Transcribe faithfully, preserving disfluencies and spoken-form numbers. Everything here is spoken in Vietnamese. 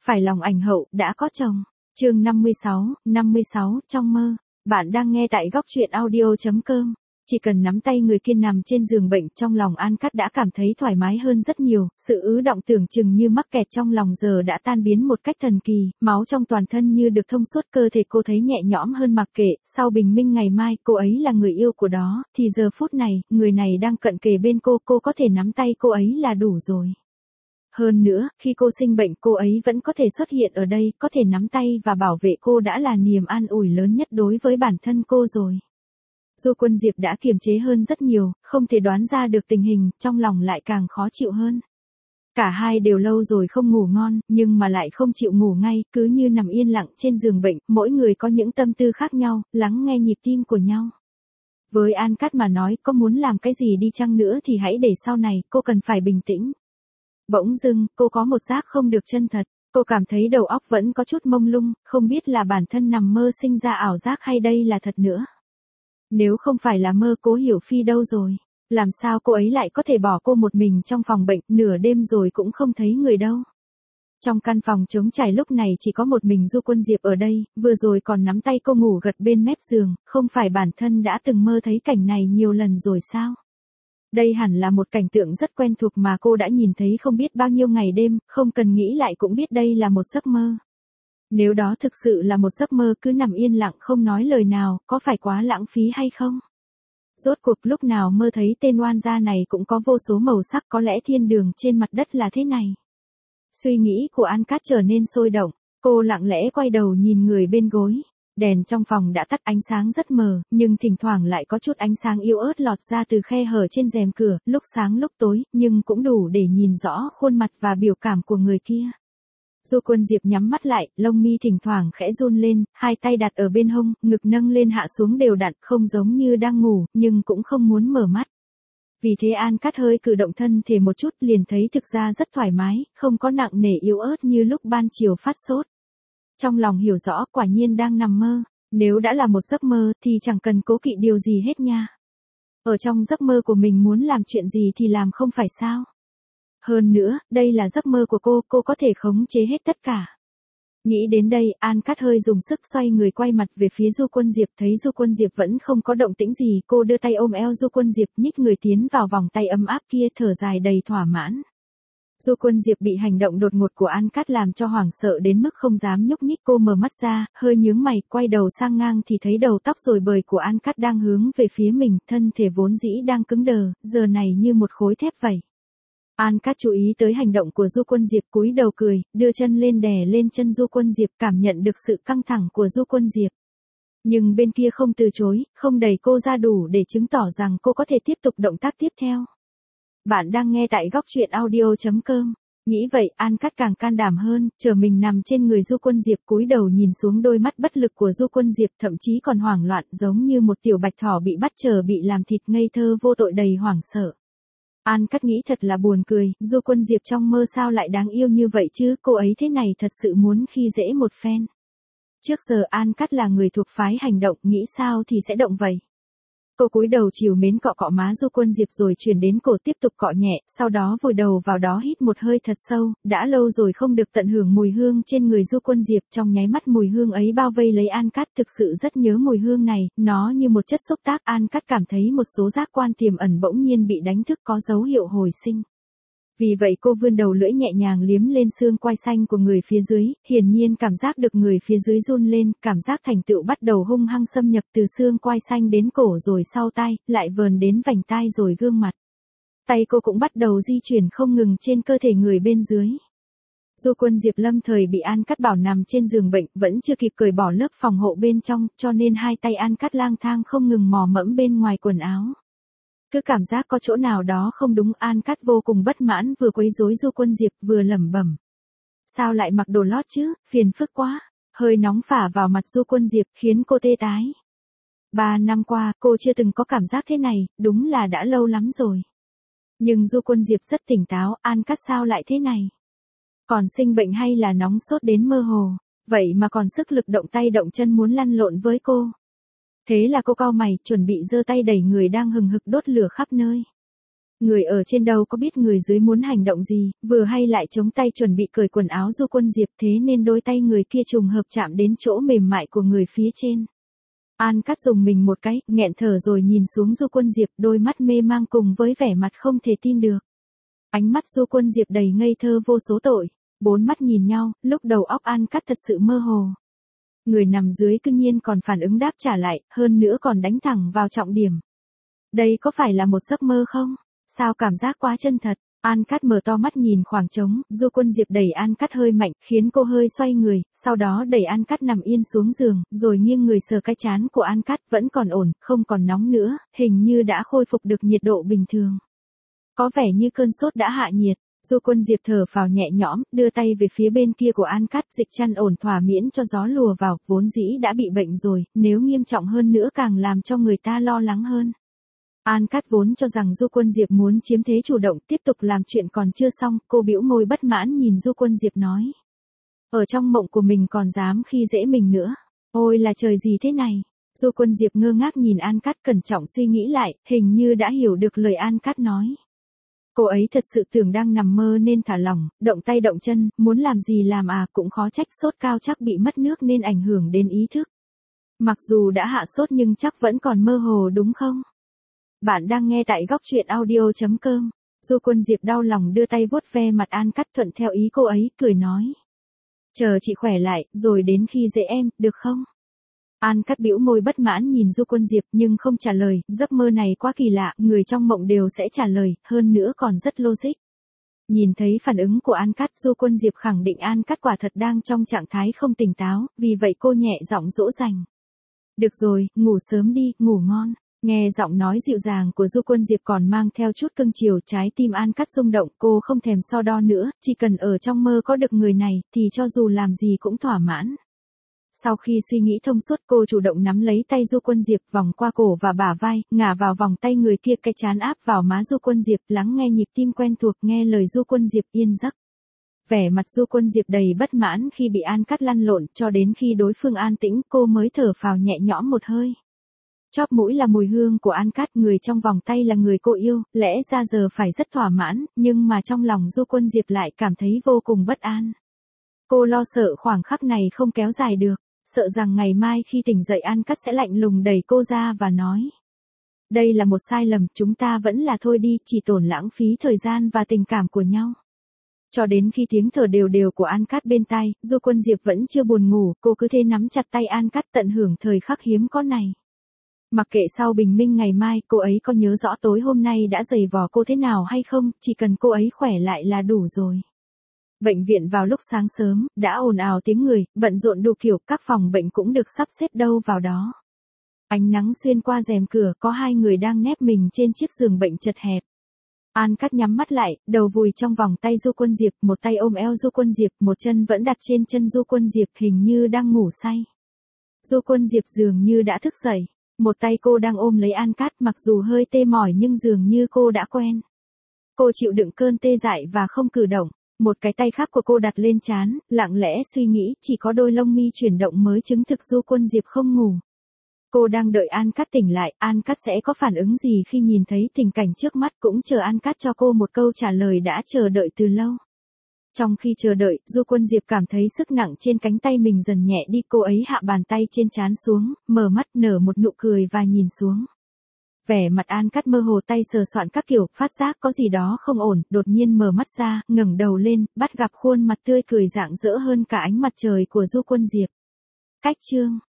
Phải lòng ảnh hậu, đã có chồng. Chương năm mươi sáu, năm mươi sáu, trong mơ. Bạn đang nghe tại góc truyện audio chấm com. Chỉ cần nắm tay người kia nằm trên giường bệnh, trong lòng An Cát đã cảm thấy thoải mái hơn rất nhiều, sự ứ động tưởng chừng như mắc kẹt trong lòng giờ đã tan biến một cách thần kỳ, máu trong toàn thân như được thông suốt, cơ thể cô thấy nhẹ nhõm hơn. Mặc kệ, sau bình minh ngày mai, cô ấy là người yêu của đó, thì giờ phút này, người này đang cận kề bên cô, cô có thể nắm tay cô ấy là đủ rồi. Hơn nữa, khi cô sinh bệnh cô ấy vẫn có thể xuất hiện ở đây, có thể nắm tay và bảo vệ cô đã là niềm an ủi lớn nhất đối với bản thân cô rồi. Du Quân Diệp đã kiềm chế hơn rất nhiều, không thể đoán ra được tình hình, trong lòng lại càng khó chịu hơn. Cả hai đều lâu rồi không ngủ ngon, nhưng mà lại không chịu ngủ ngay, cứ như nằm yên lặng trên giường bệnh, mỗi người có những tâm tư khác nhau, lắng nghe nhịp tim của nhau. Với An Cát mà nói, có muốn làm cái gì đi chăng nữa thì hãy để sau này, cô cần phải bình tĩnh. Bỗng dưng, cô có một giác không được chân thật, cô cảm thấy đầu óc vẫn có chút mông lung, không biết là bản thân nằm mơ sinh ra ảo giác hay đây là thật nữa. Nếu không phải là mơ, Cố Hiểu Phi đâu rồi? Làm sao cô ấy lại có thể bỏ cô một mình trong phòng bệnh, nửa đêm rồi cũng không thấy người đâu? Trong căn phòng trống trải lúc này chỉ có một mình Du Quân Diệp ở đây, vừa rồi còn nắm tay cô ngủ gật bên mép giường, không phải bản thân đã từng mơ thấy cảnh này nhiều lần rồi sao? Đây hẳn là một cảnh tượng rất quen thuộc mà cô đã nhìn thấy không biết bao nhiêu ngày đêm, không cần nghĩ lại cũng biết đây là một giấc mơ. Nếu đó thực sự là một giấc mơ, cứ nằm yên lặng không nói lời nào, có phải quá lãng phí hay không? Rốt cuộc lúc nào mơ thấy tên oan gia này cũng có vô số màu sắc, có lẽ thiên đường trên mặt đất là thế này. Suy nghĩ của An Cát trở nên sôi động, cô lặng lẽ quay đầu nhìn người bên gối. Đèn trong phòng đã tắt, ánh sáng rất mờ, nhưng thỉnh thoảng lại có chút ánh sáng yếu ớt lọt ra từ khe hở trên rèm cửa, lúc sáng lúc tối, nhưng cũng đủ để nhìn rõ khuôn mặt và biểu cảm của người kia. Du Quân Diệp nhắm mắt lại, lông mi thỉnh thoảng khẽ run lên, hai tay đặt ở bên hông, ngực nâng lên hạ xuống đều đặn, không giống như đang ngủ, nhưng cũng không muốn mở mắt. Vì thế An Cát hơi cử động thân thể một chút, liền thấy thực ra rất thoải mái, không có nặng nề yếu ớt như lúc ban chiều phát sốt. Trong lòng hiểu rõ, quả nhiên đang nằm mơ, nếu đã là một giấc mơ thì chẳng cần cố kỵ điều gì hết nha. Ở trong giấc mơ của mình muốn làm chuyện gì thì làm, không phải sao? Hơn nữa, đây là giấc mơ của cô, cô có thể khống chế hết tất cả. Nghĩ đến đây, An Cát hơi dùng sức xoay người quay mặt về phía Du Quân Diệp, thấy Du Quân Diệp vẫn không có động tĩnh gì, cô đưa tay ôm eo Du Quân Diệp, nhích người tiến vào vòng tay ấm áp kia, thở dài đầy thỏa mãn. Du Quân Diệp bị hành động đột ngột của An Cát làm cho hoảng sợ đến mức không dám nhúc nhích, cô mở mắt ra, hơi nhướng mày, quay đầu sang ngang thì thấy đầu tóc rối bời của An Cát đang hướng về phía mình, thân thể vốn dĩ đang cứng đờ, giờ này như một khối thép vậy. An Cát chú ý tới hành động của Du Quân Diệp, cúi đầu cười, đưa chân lên đè lên chân Du Quân Diệp, cảm nhận được sự căng thẳng của Du Quân Diệp. Nhưng bên kia không từ chối, không đẩy cô ra đủ để chứng tỏ rằng cô có thể tiếp tục động tác tiếp theo. Bạn đang nghe tại góc truyện audio chấm com. Nghĩ vậy, An Cát càng can đảm hơn, chờ mình nằm trên người Du Quân Diệp, cúi đầu nhìn xuống đôi mắt bất lực của Du Quân Diệp, thậm chí còn hoảng loạn, giống như một tiểu bạch thỏ bị bắt chờ bị làm thịt, ngây thơ vô tội đầy hoảng sợ. An Cát nghĩ thật là buồn cười, Du Quân Diệp trong mơ sao lại đáng yêu như vậy chứ, cô ấy thế này thật sự muốn khi dễ một phen. Trước giờ An Cát là người thuộc phái hành động, nghĩ sao thì sẽ động vậy. Cô cúi đầu trìu mến cọ cọ má Du Quân Diệp rồi chuyển đến cổ tiếp tục cọ nhẹ, sau đó vùi đầu vào đó hít một hơi thật sâu, đã lâu rồi không được tận hưởng mùi hương trên người Du Quân Diệp, trong nháy mắt mùi hương ấy bao vây lấy An Cát, thực sự rất nhớ mùi hương này, nó như một chất xúc tác. An Cát cảm thấy một số giác quan tiềm ẩn bỗng nhiên bị đánh thức, có dấu hiệu hồi sinh. Vì vậy cô vươn đầu lưỡi nhẹ nhàng liếm lên xương quai xanh của người phía dưới, hiển nhiên cảm giác được người phía dưới run lên, cảm giác thành tựu bắt đầu hung hăng xâm nhập từ xương quai xanh đến cổ rồi sau tai, lại vờn đến vành tai rồi gương mặt. Tay cô cũng bắt đầu di chuyển không ngừng trên cơ thể người bên dưới. Du Quân Diệp lâm thời bị An Cát bảo nằm trên giường bệnh, vẫn chưa kịp cởi bỏ lớp phòng hộ bên trong, cho nên hai tay An Cát lang thang không ngừng mò mẫm bên ngoài quần áo. Cứ cảm giác có chỗ nào đó không đúng, An Cát vô cùng bất mãn, vừa quấy rối Du Quân Diệp vừa lẩm bẩm. Sao lại mặc đồ lót chứ, phiền phức quá, hơi nóng phả vào mặt Du Quân Diệp khiến cô tê tái. Ba năm qua, cô chưa từng có cảm giác thế này, đúng là đã lâu lắm rồi. Nhưng Du Quân Diệp rất tỉnh táo, An Cát sao lại thế này? Còn sinh bệnh hay là nóng sốt đến mơ hồ, vậy mà còn sức lực động tay động chân muốn lăn lộn với cô. Thế là cô cau mày, chuẩn bị giơ tay đẩy người đang hừng hực đốt lửa khắp nơi. Người ở trên đâu có biết người dưới muốn hành động gì, vừa hay lại chống tay chuẩn bị cởi quần áo Du Quân Diệp, thế nên đôi tay người kia trùng hợp chạm đến chỗ mềm mại của người phía trên. An Cát dùng mình một cái, nghẹn thở rồi nhìn xuống Du Quân Diệp, đôi mắt mê mang cùng với vẻ mặt không thể tin được. Ánh mắt Du Quân Diệp đầy ngây thơ vô số tội, bốn mắt nhìn nhau, lúc đầu óc An Cát thật sự mơ hồ. Người nằm dưới cư nhiên còn phản ứng đáp trả lại, hơn nữa còn đánh thẳng vào trọng điểm. Đây có phải là một giấc mơ không? Sao cảm giác quá chân thật? An Cát mở to mắt nhìn khoảng trống, Du Quân Diệp đẩy An Cát hơi mạnh, khiến cô hơi xoay người, sau đó đẩy An Cát nằm yên xuống giường, rồi nghiêng người sờ cái trán của An Cát, vẫn còn ổn, không còn nóng nữa, hình như đã khôi phục được nhiệt độ bình thường. Có vẻ như cơn sốt đã hạ nhiệt. Du Quân Diệp thở phào nhẹ nhõm, đưa tay về phía bên kia của An Cát, dịch chăn ổn thỏa miễn cho gió lùa vào, vốn dĩ đã bị bệnh rồi, nếu nghiêm trọng hơn nữa càng làm cho người ta lo lắng hơn. An Cát vốn cho rằng Du Quân Diệp muốn chiếm thế chủ động, tiếp tục làm chuyện còn chưa xong, cô bĩu môi bất mãn nhìn Du Quân Diệp nói. Ở trong mộng của mình còn dám khi dễ mình nữa. Ôi là trời gì thế này? Du Quân Diệp ngơ ngác nhìn An Cát, cẩn trọng suy nghĩ lại, hình như đã hiểu được lời An Cát nói. Cô ấy thật sự tưởng đang nằm mơ nên thả lỏng, động tay động chân, muốn làm gì làm à, cũng khó trách, sốt cao chắc bị mất nước nên ảnh hưởng đến ý thức. Mặc dù đã hạ sốt nhưng chắc vẫn còn mơ hồ đúng không? Bạn đang nghe tại góc truyện audio chấm com. Du Quân Diệp đau lòng đưa tay vuốt ve mặt An Cát thuận theo ý cô ấy, cười nói. Chờ chị khỏe lại, rồi đến khi dễ em, được không? An Cát bĩu môi bất mãn nhìn Du Quân Diệp nhưng không trả lời, giấc mơ này quá kỳ lạ, người trong mộng đều sẽ trả lời, hơn nữa còn rất logic. Nhìn thấy phản ứng của An Cát, Du Quân Diệp khẳng định An Cát quả thật đang trong trạng thái không tỉnh táo, vì vậy cô nhẹ giọng dỗ dành. Được rồi, ngủ sớm đi, ngủ ngon. Nghe giọng nói dịu dàng của Du Quân Diệp còn mang theo chút cưng chiều, trái tim An Cát rung động, cô không thèm so đo nữa, chỉ cần ở trong mơ có được người này, thì cho dù làm gì cũng thỏa mãn. Sau khi suy nghĩ thông suốt, cô chủ động nắm lấy tay Du Quân Diệp, vòng qua cổ và bả vai, ngả vào vòng tay người kia, cái trán áp vào má Du Quân Diệp, lắng nghe nhịp tim quen thuộc, nghe lời Du Quân Diệp yên giấc. Vẻ mặt Du Quân Diệp đầy bất mãn khi bị An Cát lăn lộn, cho đến khi đối phương an tĩnh, cô mới thở phào nhẹ nhõm một hơi. Chóp mũi là mùi hương của An Cát, người trong vòng tay là người cô yêu, lẽ ra giờ phải rất thỏa mãn, nhưng mà trong lòng Du Quân Diệp lại cảm thấy vô cùng bất an. Cô lo sợ khoảng khắc này không kéo dài được, sợ rằng ngày mai khi tỉnh dậy An Cát sẽ lạnh lùng đẩy cô ra và nói. Đây là một sai lầm, chúng ta vẫn là thôi đi, chỉ tổn lãng phí thời gian và tình cảm của nhau. Cho đến khi tiếng thở đều đều của An Cát bên tai, Du Quân Diệp vẫn chưa buồn ngủ, cô cứ thế nắm chặt tay An Cát tận hưởng thời khắc hiếm có này. Mặc kệ sau bình minh ngày mai, cô ấy có nhớ rõ tối hôm nay đã giày vò cô thế nào hay không, chỉ cần cô ấy khỏe lại là đủ rồi. Bệnh viện vào lúc sáng sớm, đã ồn ào tiếng người, bận rộn đủ kiểu, các phòng bệnh cũng được sắp xếp đâu vào đó. Ánh nắng xuyên qua rèm cửa, có hai người đang nép mình trên chiếc giường bệnh chật hẹp. An Cát nhắm mắt lại, đầu vùi trong vòng tay Du Quân Diệp, một tay ôm eo Du Quân Diệp, một chân vẫn đặt trên chân Du Quân Diệp, hình như đang ngủ say. Du Quân Diệp dường như đã thức dậy. Một tay cô đang ôm lấy An Cát, mặc dù hơi tê mỏi nhưng dường như cô đã quen. Cô chịu đựng cơn tê dại và không cử động. Một cái tay khác của cô đặt lên trán, lặng lẽ suy nghĩ, chỉ có đôi lông mi chuyển động mới chứng thực Du Quân Diệp không ngủ. Cô đang đợi An Cát tỉnh lại, An Cát sẽ có phản ứng gì khi nhìn thấy tình cảnh trước mắt, cũng chờ An Cát cho cô một câu trả lời đã chờ đợi từ lâu. Trong khi chờ đợi, Du Quân Diệp cảm thấy sức nặng trên cánh tay mình dần nhẹ đi, cô ấy hạ bàn tay trên trán xuống, mở mắt nở một nụ cười và nhìn xuống. Vẻ mặt An Cát mơ hồ, tay sờ soạn các kiểu, phát giác có gì đó không ổn, đột nhiên mở mắt ra, ngẩng đầu lên, bắt gặp khuôn mặt tươi cười rạng rỡ hơn cả ánh mặt trời của Du Quân Diệp. Cách chương